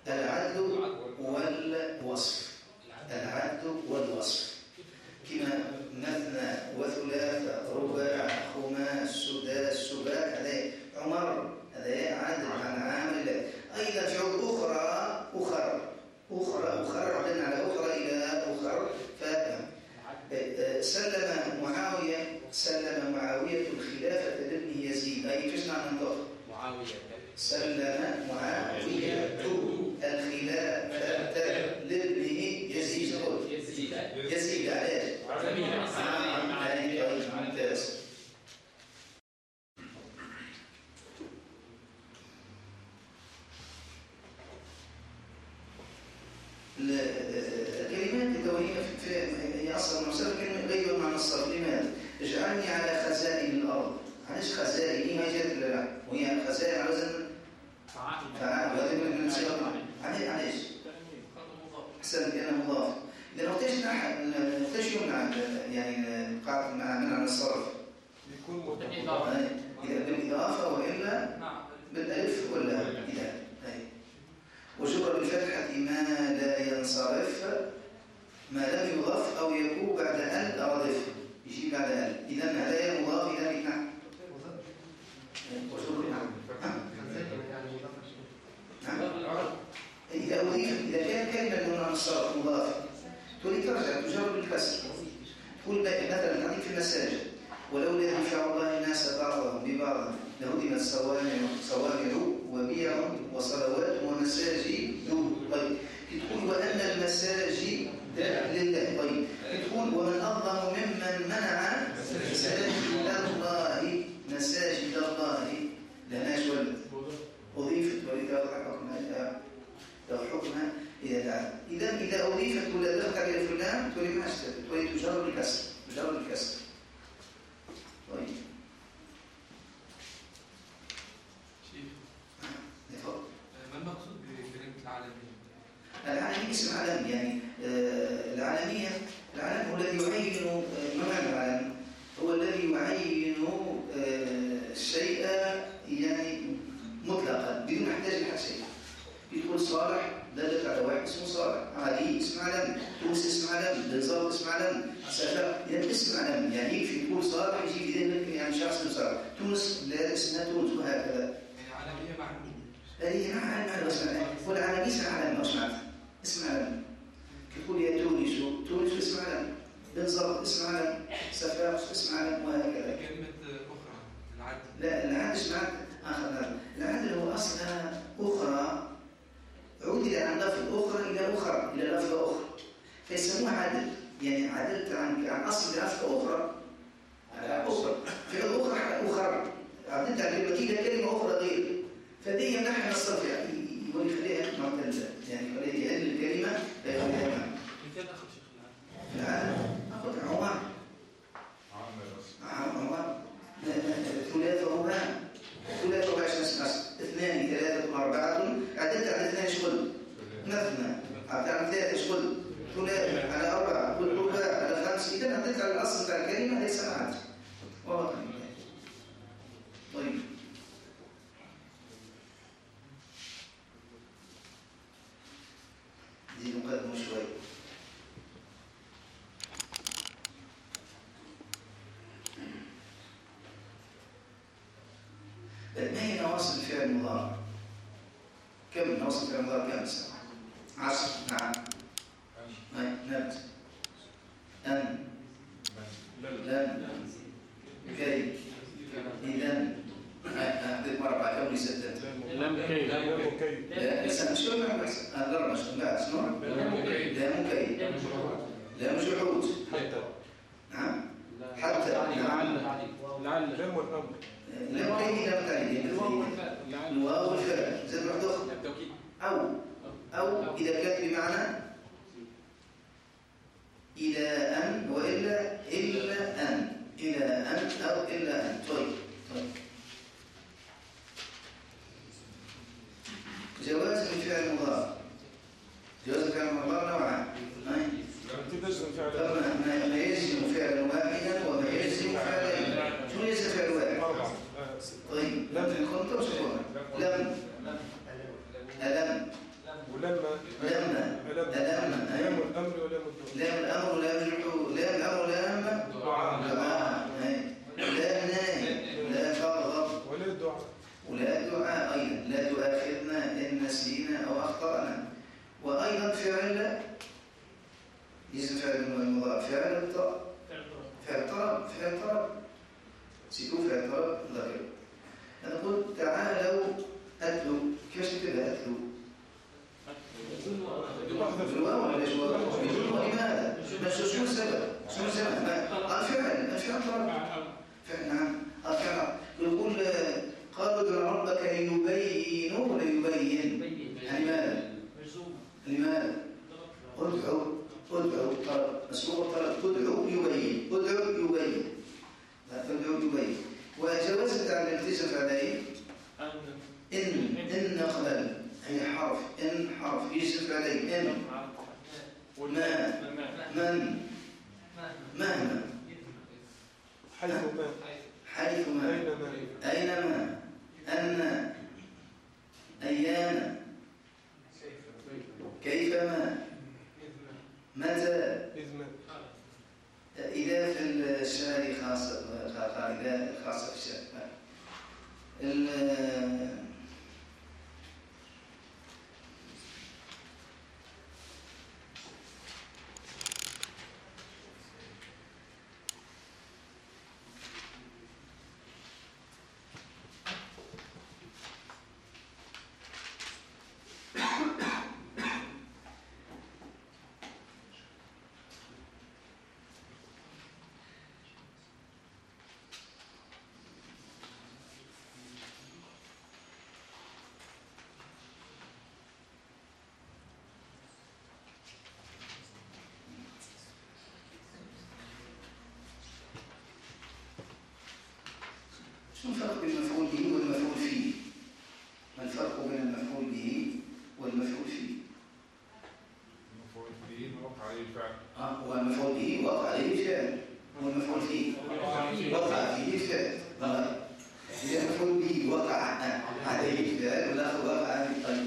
العدل والوصف. العدل والوصف كما مثنى وثلاث رباع خماس سداس سباع. هذا عمر هذا عدل عن عامل. أيضا فعل أخرى عدلنا على أخرى إلى أخر. سلم معاوية الخلافة لابن يزيد. أي تسمع من ضغط سلم معاوية الخلافة لابن يزيد. يزيد عليه ممتاز. الكلمات الدورية في أصل المصرف كلمة غير معنى الصرف. لماذا؟ اجعلني على خزائن الأرض. علاش خزائن؟ ما جات لنا وهي خزائن على وزن فعال. وهذا من الصيغة علاش؟ أحسن لأنه مضاف. إذا نحتاج يمنع يعني قاعدة مع الصرف يكون إذا بالإضافة وإلا بالألف ولا إذا. وجر بالفتحة ما لا ينصرف ما لم يضاف أو يكون بعد ال ردف. يجي بعد ال. إذا هذا مضاف إلى نحن. إذا كان كلمة من الصرف مضاف تريد ترجع تجر بالكسر. تقول مثلا نعطيك في المساجد ولولا دفع الله الناس بعضهم ببعض لهدمت صوامع وبيع وصلوات ومساجد. طيب تقول وأن المساجد لله. طيب تقول ومن أظلم ممن منع مساجد الله لهناش ولد أضيفت حكمها إذا أضيفت ولا دخل إلى فلان تقول ما اشتبت تقول تجرب الكسر. طيب ما المقصود بكلمة العالمية؟ العالمية اسم علم يعني العالمية. العالم هو الذي يعين ما معنى العالم؟ هو الذي يعين الشيء يعني مطلقا بدون يحتاج إلى شيء. يقول صالح دلت على واحد اسمه صالح. علي اسم علم. توس اسم علم. بنزار اسم علم. سفر يعني اسم علم. يعني يكفي تقول صالح يجي في ذهنك يعني شخص اسمه صالح. تونس لا اسمها تونس وهكذا. يعني عالمية معلومة. هذه معنى اسمها. والعالمية اسم علم ما سمعت. اسم علم. تقول يا تونس اسم علم. بنزار اسم علم. سفر اسم علم وهكذا. كلمة أخرى العدل. لا العدل سمعت آخر. العدل هو أصلها أخرى عودي عن لفظ أخرى إلى لفظ أخرى فيسموها عدل. يعني عدلت عن أصل لفظ أخرى على أخرى في أخرى عدلت عن كلمة أخرى غير. فدي نحن نصرف يعني ونخليها معتلة يعني خليها هذه الكلمة لا يخليها معنا. مثال أخذ شيخ العدل أخذ عمر ثلاثة رباع اثنان ثلاثة أربعة. عدلت على اثنان شغل مثنى. عدلت على ثلاثة شغل ثلاثة على أربعة والرباع على خمس. إذا عدلت على الأصل بتاع الكلمة ليس معك. طيب دي نقدم شوي. ما هي نواصب الفعل المضارع؟ كم نواصب الفعل المضارع؟ كم سنة؟ 10. نعم. نبت. أن. لم. كي. إذن. أخذت مرة بعد كم لستة؟ لم كي. لا لسه شو نعمل؟ لا مش بعد شنو؟ لام كي. لام جحود. حتى. نعم. حتى. لعل. لم والأمر. لم كي لم تعيد. الواو والفعل. زي ما حدوخ. أو إذا كانت بمعنى إلى أن وإلا إلا أن. إلى أن أو إلا أن. طيب. جواز الفعل المضارع. جواز الفعل المضارع نوعان. ما يجزم فعلا واحدا وما يجزم فعلين. شو يجزم فعل واحد؟ طيب لم كنت وشكونا. لم ألم فعل اسم فعل المضارع فعل الطلب فعل طلب سيكون فعل طلب ذكر. نقول تعالوا أتلو. كيف نكتبها أتلو؟ بالواو ولا بالواو؟ لماذا؟ شو السبب؟ الفعل طلب. نعم الفعل. يقول قالوا ادع ربك ليبين ولا يبين؟ لماذا؟ ادعو طلب مسبوق الطلب تدعو يبين تدعو يبين. وجوازت على الالتزام فعلين إن قبل هي حرف إن حرف يجب فعلين إن من مهما حيثما أينما أن أيانا كيفما متى إذا في الشعر خاصة إذا خاصة في الشعر شو الفرق بين المفعول به والمفعول فيه؟ ما الفرق بين المفعول به والمفعول فيه؟ المفعول به وقع عليه الفعل. هو المفعول به وقع عليه الفعل، والمفعول فيه وقع فيه الفعل. إذا المفعول به وقع عليه الفعل والآخر وقع عليه الطيب.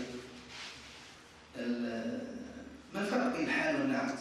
ما الفرق بين الحال والنعت؟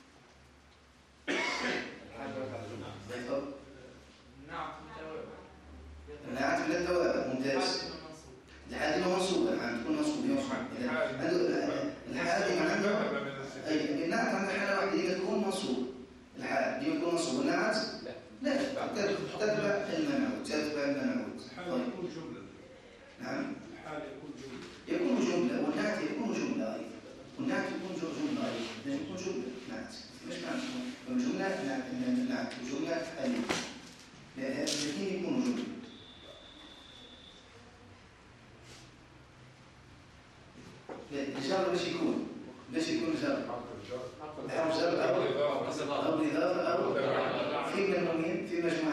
النعت من التوابع ممتاز. الحال دي منصوبة الحال تكون منصوبة الحال دي عنده النعت عند حالة واحدة دي تكون منصوب. الحال دي تكون منصوب والنعت لا تتبع المنعوت الحال يكون جملة. نعم الحال يكون جملة والنعت يكون جملة أيضا. والنعت يكون جملة أيضا يكون جملة نعت مش معنى الجملة نعت وجملة ألف الاثنين يكونوا جملة. الجر باش يكون جر حرف جر أو إضافة أو في مجموعين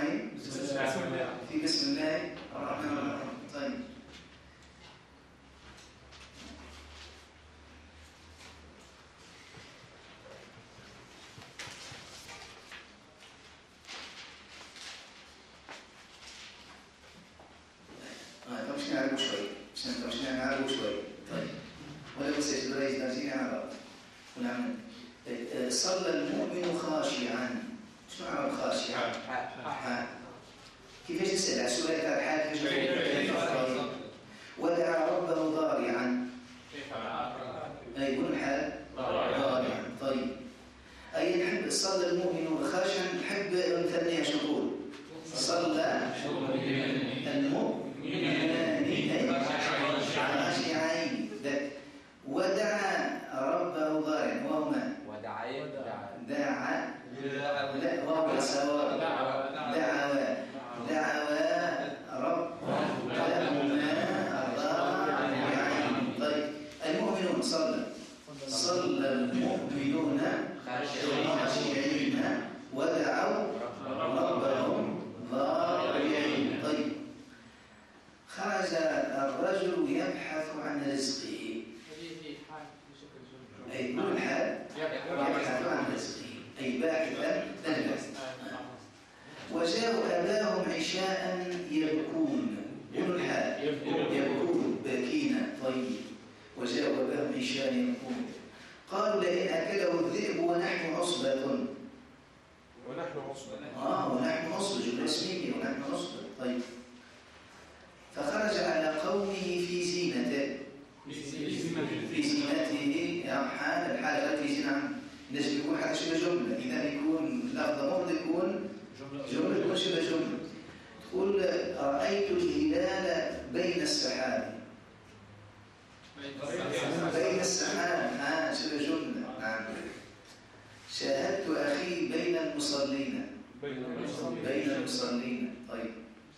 في بسم الله الرحمن الرحيم. طيب مش نعرفه شوي طيب ولا بس درجة درجين عرب ونعمل صلى المؤمن خاشعا. شو معنى خاشعا؟ كيفاش نسأل على السؤال تاع الحال كيفاش ودعا ربه ضارعا. أي يقول الحال ضارعا. طيب أي نحب صلى المؤمن خاشعا نحب نثنيها شو نقول؟ صلى المؤمن خاشعين ودعا ربه ضارعا وهما دعا لا وهو سواء دعوا ربهما ضارعين. طيب المؤمنون صلى المؤمنون خاشعين ودعوا ربهم ضارعين. طيب خرج الرجل يبحث عن رزقه. أي كل حال يبحث عن رزقه أي باحثا عن رزقه. وجاءوا أباهم عشاء يبكون. كل الحال يبكون باكين. طيب وجاءوا أباهم عشاء يبكون قالوا لئن أكله الذئب ونحن عصبة. ونحن عصبة جملة اسمية ونحن عصبة. طيب فخرج على قومه في زينته حال لازم يكون حتى شبه جملة. إذا يكون لفظ مفرد يكون جملة يكون شبه جملة. تقول رأيت الهلال بين السحاب. بين السحاب شبه جملة. نعم. شاهدت أخي بين المصلين. بين المصلين. طيب.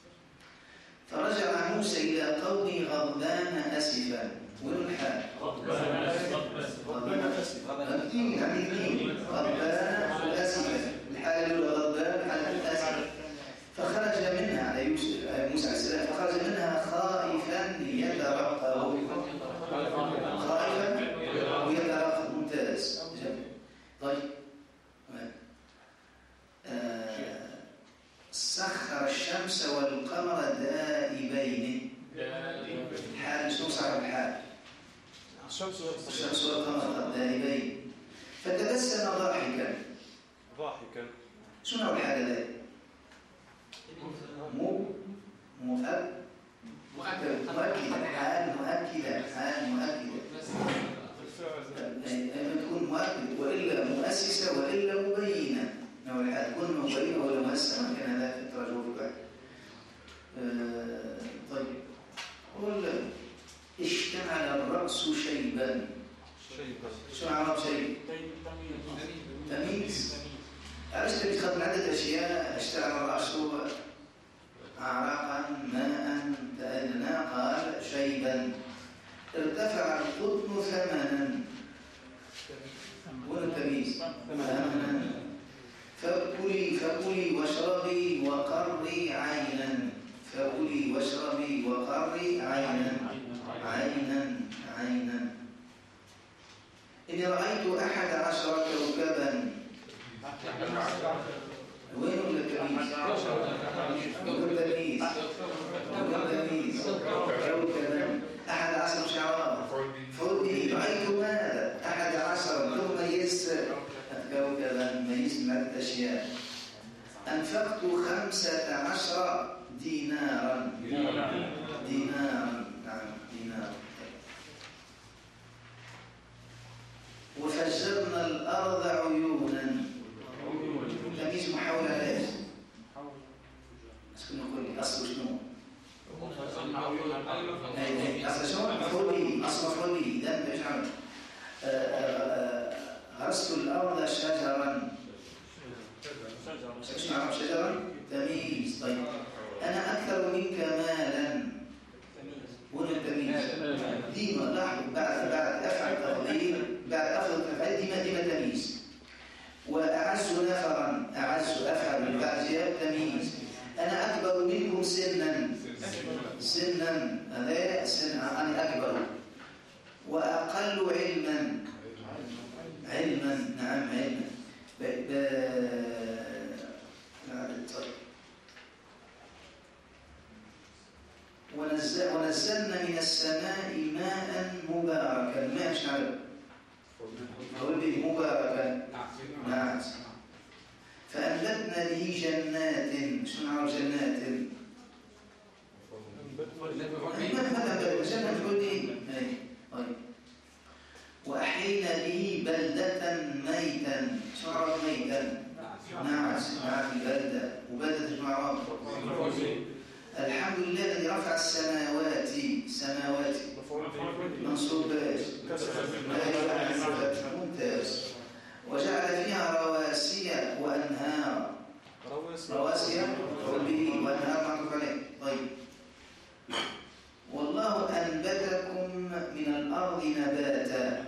فرجع موسى إلى قومه غضبان أسفا. وين الحال؟ غضبان أسفا. غضبان أسفا. الحالة الأولى غضبان، الحالة أسفا. فخرج منها على موسى عليه السلام، فخرج منها خائفا يترقب. خائفا ويترقب. ممتاز. طيب. سخر الشمس والقمر دائبين. الحال شو صار الحال؟ الشمس والقمر دائبين. فتبسم ضاحكا. شنو الحال هذا؟ مؤكدة. حال مؤكدة. تكون مؤكدة وإلا مؤسسة وإلا مبينة. نوع الحال تكون مبينة ولا مؤسسة. ما كان هذا في الترجمة بعد. طيب. قل اشتعل الرأس شيبا. شو معنى شيب؟ تمييز. عرفت بتخدم عدة أشياء. اشتعل الرأس عرقا ماء تأذنا. قال شيبا. ارتفع القطن ثمنا. هنا التمييز. ثمنا. فكلي واشربي وقري عينا. فكلي واشربي وقري عينا. عينا. إني رأيت 11 كوكبا. وين التمييز؟ كوكبا. 11 شعرا. فردي رأيت ماذا؟ 11 ثم ميزت كوكبا. ميزت مع الأشياء. أنفقت 15 دينارا. نعم دينار. وفجرنا الأرض عيونا. تمييز محاولة ليش؟ شنو نقول أصل شنو؟ أصل شنو؟ أصل مفعولي. إذا ايش عمل؟ غرست الأرض شجرا. شجرا تمييز. طيب. أنا أكثر منك مالا. هنا التمييز. ديما لاحظوا بعد أفعل تفضيل بعد أفضل تفعيل ديما تمييز. وأعز نفرا. أعز أفعل بعد جواب تمييز. أنا أكبر منكم سنا. هذا سن أنا أكبر. وأقل علما. نعم علما. ونزلنا من السماء ماء مباركا. ما مش عارف قول لي مباركا. نعم. فأنبتنا به جنات. شنو نعرف جنات؟ جنة حديد. وأحيينا به بلدة ميتا. شنو نعرف ميتا؟ نعم البلدة. وبلدة جماعة. الحمد لله الذي رفع السماوات. منصوب ممتاز. وجعل فيها رواسي وأنهار. رواسي به وأنهار معطوف عليه. طيب. والله أنبتكم من الأرض نباتا.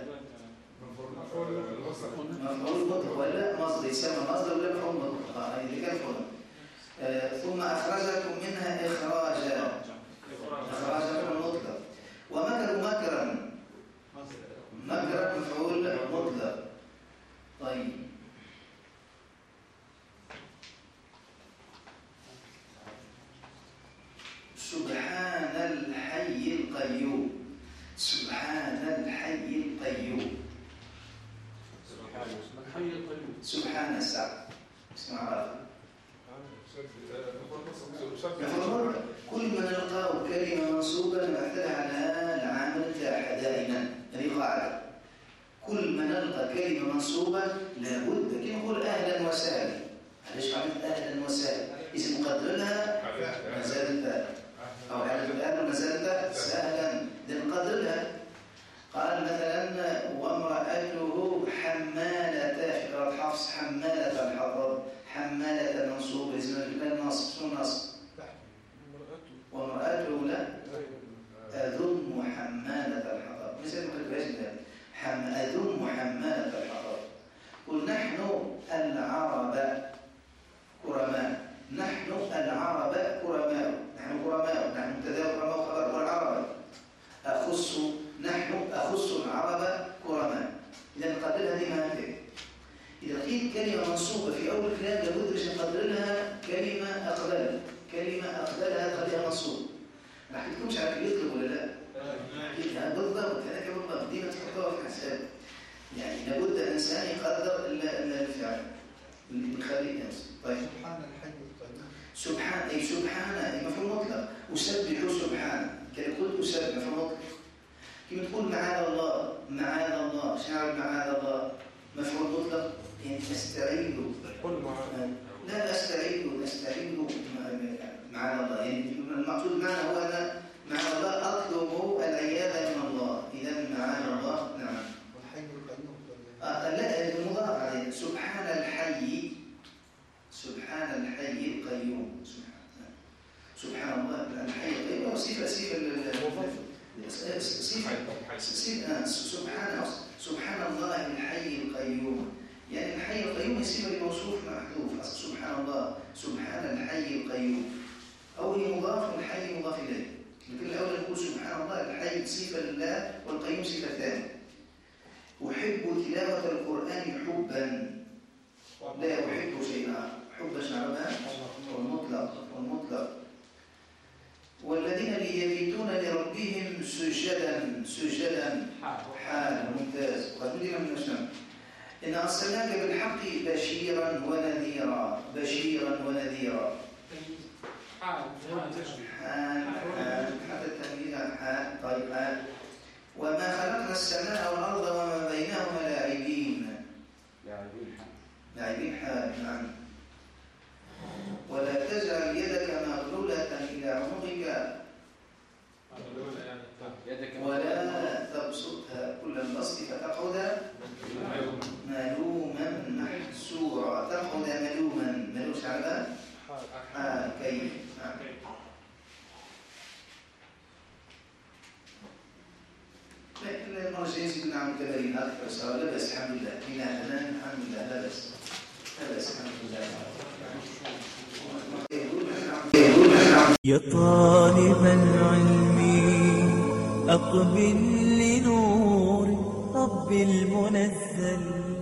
مفعول مطلق ولا مصدر؟ يسمى مصدر ولا مفعول مطلق؟ اللي كان فوق. ثم أخرجكم منها إخراجا. إخراجكم مطلق. ومكروا مكرا. مفعول مطلق. طيب. سبحان الحي القيوم. سبحان السبع. اسمع كل ما نلقاه كلمة منصوبة نعتمد على العامل تاعها دائما. هذه قاعدة. كل ما نلقى كلمة منصوبة لابد كي نقول أهلا وسهلا. علاش عملت أهلا وسهلا؟ إذا نقدر لها ما زالت أو أهلا ما زالت سهلا نقدر لها. قال مثلا وامرأته حمالة، في قراءة حفص حمالة الحطب، حمالة منصوب اسم النصب، شنو النصب؟ وامرأته لا أذم حمالة الحطب، مثل ما قلت ذلك أذم حمالة الحطب. قل نحن العرب كرماء، نحن العرب كرماء، نحن كرماء، نحن مبتدا كرماء وخبر، والعرب أخص، نحن أخص العرب كرماء. إذا نقدر هذه مهمة. إذا لقيت كلمة منصوبة في أول الكلام لابد باش نقدر لها كلمة أقبل، كلمة أقبلها خليها منصوب. ما حكيتلكمش على كلمة يطلب ولا لا؟ بالضبط، هذاك بالضبط، ديما تحطوها في حساب. يعني لابد الإنسان يقدر الفعل اللي بيخليه ينصب. طيب سبحان الحي القيوم. سبحان أي سبحان أي مفعول مطلق، أسبح سبحانه، كي قلت أسبح مفعول مطلق. كيف تقول معاذ الله، معاذ الله، شعر معاذ الله مفعول مطلق، يعني أستعيذ، لا أستعيذ، أستعيذ معاذ الله، يعني المقصود معنا هو أن معاذ الله أطلب العياذ من الله. إذا معاذ الله نعم. والحي القيوم. لا المضاف عليه سبحان الحي، سبحان الحي القيوم، سبحان الله الحي القيوم. صفة سبحان الله الحي القيوم، يعني الحي القيوم صفة لموصوف محذوف. سبحان الله سبحان الحي القيوم، أو هي مضاف والحي مضاف إليه. لكن الأول نقول سبحان الله الحي صفة لله والقيوم صفة ثانية. أحب تلاوة القرآن حبا، لا أحب شيئا، حب شعبان والمطلق. والذين يبيتون لربهم سجدا حال ممتاز. قد بدنا من الشمس إن أرسلناك بالحق بشيرا ونذيرا، بشيرا ونذيرا. حال حتى التمييز حال. طيب حال. وما خلقنا السماء والأرض وما بينهما لاعبين، لاعبين حال نعم. ولا تجعل يدك مغلولة إلى عنقك ولا تبسطها كل البسط فتقعد ملوما محسورا. تقعد ملوما، ملوش على حال كيف. لكن المرة الجاية نزيد نعمل تمارين أكثر صار. لا بأس الحمد لله، فينا حنان الحمد لله، لا بأس، لا بأس الحمد لله. يا طالب العلم أقبل لنور رب المنزل.